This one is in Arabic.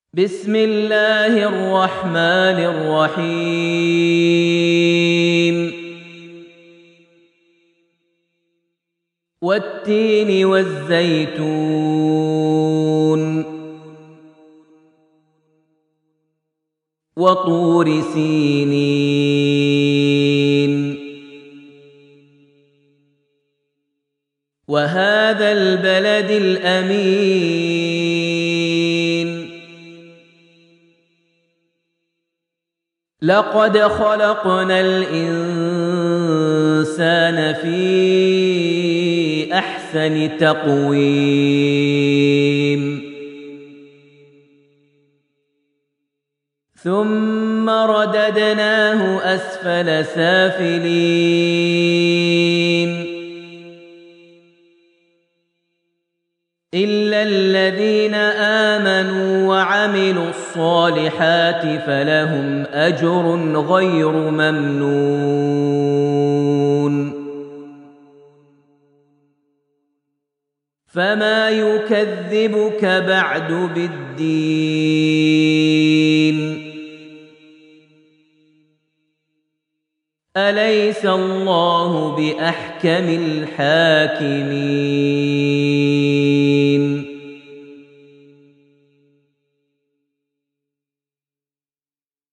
بسم الله الرحمن الرحيم والتين والزيتون وطور سينين وهذا البلد الأمين لقد خلقنا الإنسان في أحسن تقويم ثم رددناه أسفل سافلين إلا الذين آمنوا وعملوا الصالحات فلهم أجر غير ممنون فما يكذبك بعد بالدين أليس الله بأحكم الحاكمين